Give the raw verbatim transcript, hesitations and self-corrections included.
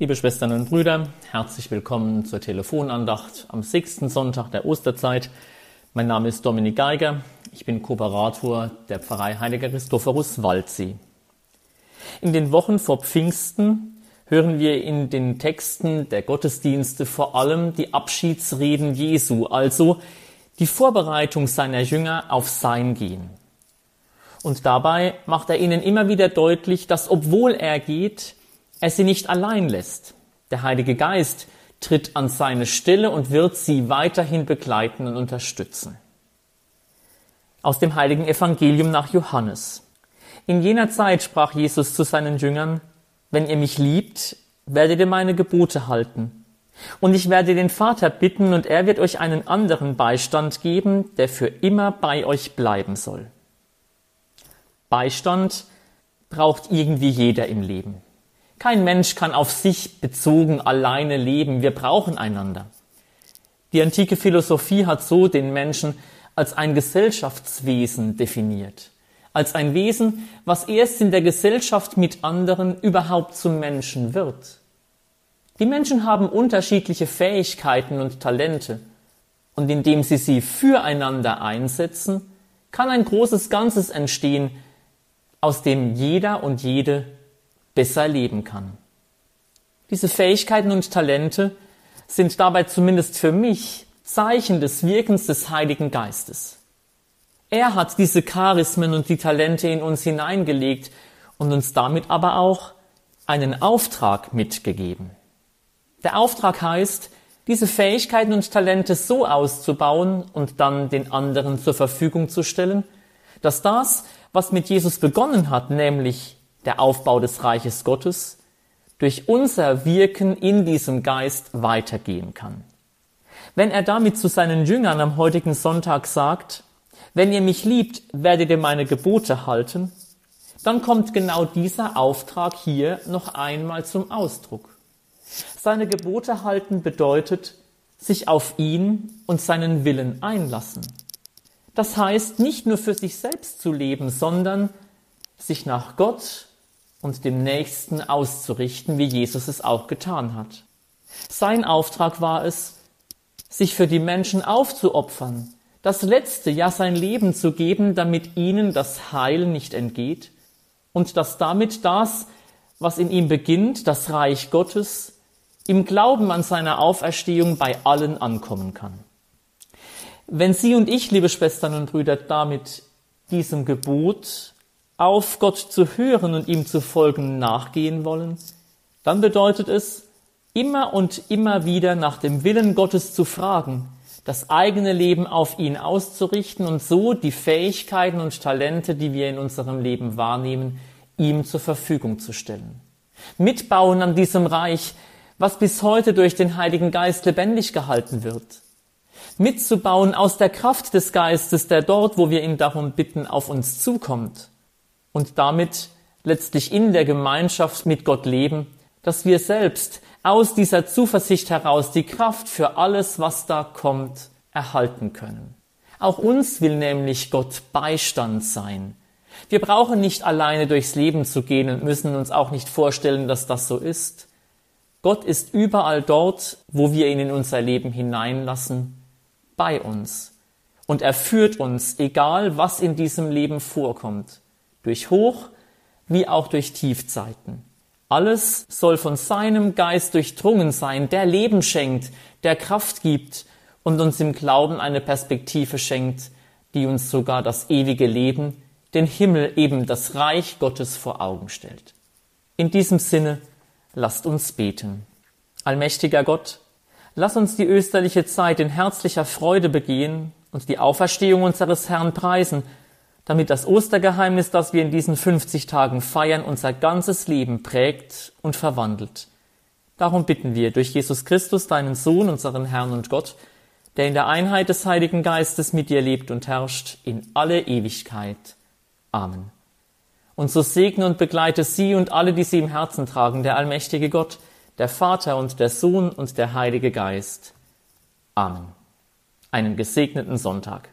Liebe Schwestern und Brüder, herzlich willkommen zur Telefonandacht am sechsten Sonntag der Osterzeit. Mein Name ist Dominik Geiger, ich bin Kooperator der Pfarrei Heiliger Christophorus Waldsee. In den Wochen vor Pfingsten hören wir in den Texten der Gottesdienste vor allem die Abschiedsreden Jesu, also die Vorbereitung seiner Jünger auf sein Gehen. Und dabei macht er ihnen immer wieder deutlich, dass obwohl er geht, er sie nicht allein lässt. Der Heilige Geist tritt an seine Stelle und wird sie weiterhin begleiten und unterstützen. Aus dem Heiligen Evangelium nach Johannes. In jener Zeit sprach Jesus zu seinen Jüngern: Wenn ihr mich liebt, werdet ihr meine Gebote halten. Und ich werde den Vater bitten, und er wird euch einen anderen Beistand geben, der für immer bei euch bleiben soll. Beistand braucht irgendwie jeder im Leben. Kein Mensch kann auf sich bezogen alleine leben. Wir brauchen einander. Die antike Philosophie hat so den Menschen als ein Gesellschaftswesen definiert. Als ein Wesen, was erst in der Gesellschaft mit anderen überhaupt zum Menschen wird. Die Menschen haben unterschiedliche Fähigkeiten und Talente. Und indem sie sie füreinander einsetzen, kann ein großes Ganzes entstehen, aus dem jeder und jede besser leben kann. Diese Fähigkeiten und Talente sind dabei zumindest für mich Zeichen des Wirkens des Heiligen Geistes. Er hat diese Charismen und die Talente in uns hineingelegt und uns damit aber auch einen Auftrag mitgegeben. Der Auftrag heißt, diese Fähigkeiten und Talente so auszubauen und dann den anderen zur Verfügung zu stellen, dass das, was mit Jesus begonnen hat, nämlich der Aufbau des Reiches Gottes, durch unser Wirken in diesem Geist weitergehen kann. Wenn er damit zu seinen Jüngern am heutigen Sonntag sagt: Wenn ihr mich liebt, werdet ihr meine Gebote halten, dann kommt genau dieser Auftrag hier noch einmal zum Ausdruck. Seine Gebote halten bedeutet, sich auf ihn und seinen Willen einlassen. Das heißt, nicht nur für sich selbst zu leben, sondern sich nach Gott und dem Nächsten auszurichten, wie Jesus es auch getan hat. Sein Auftrag war es, sich für die Menschen aufzuopfern, das Letzte, ja sein Leben zu geben, damit ihnen das Heil nicht entgeht und dass damit das, was in ihm beginnt, das Reich Gottes, im Glauben an seine Auferstehung bei allen ankommen kann. Wenn Sie und ich, liebe Schwestern und Brüder, damit diesem Gebot, auf Gott zu hören und ihm zu folgen, nachgehen wollen, dann bedeutet es, immer und immer wieder nach dem Willen Gottes zu fragen, das eigene Leben auf ihn auszurichten und so die Fähigkeiten und Talente, die wir in unserem Leben wahrnehmen, ihm zur Verfügung zu stellen. Mitbauen an diesem Reich, was bis heute durch den Heiligen Geist lebendig gehalten wird. Mitzubauen aus der Kraft des Geistes, der dort, wo wir ihn darum bitten, auf uns zukommt. Und damit letztlich in der Gemeinschaft mit Gott leben, dass wir selbst aus dieser Zuversicht heraus die Kraft für alles, was da kommt, erhalten können. Auch uns will nämlich Gott Beistand sein. Wir brauchen nicht alleine durchs Leben zu gehen und müssen uns auch nicht vorstellen, dass das so ist. Gott ist überall dort, wo wir ihn in unser Leben hineinlassen, bei uns. Und er führt uns, egal was in diesem Leben vorkommt, durch Hoch- wie auch durch Tiefzeiten. Alles soll von seinem Geist durchdrungen sein, der Leben schenkt, der Kraft gibt und uns im Glauben eine Perspektive schenkt, die uns sogar das ewige Leben, den Himmel, eben das Reich Gottes vor Augen stellt. In diesem Sinne, lasst uns beten. Allmächtiger Gott, lass uns die österliche Zeit in herzlicher Freude begehen und die Auferstehung unseres Herrn preisen, damit das Ostergeheimnis, das wir in diesen fünfzig Tagen feiern, unser ganzes Leben prägt und verwandelt. Darum bitten wir durch Jesus Christus, deinen Sohn, unseren Herrn und Gott, der in der Einheit des Heiligen Geistes mit dir lebt und herrscht in alle Ewigkeit. Amen. Und so segne und begleite sie und alle, die sie im Herzen tragen, der allmächtige Gott, der Vater und der Sohn und der Heilige Geist. Amen. Einen gesegneten Sonntag.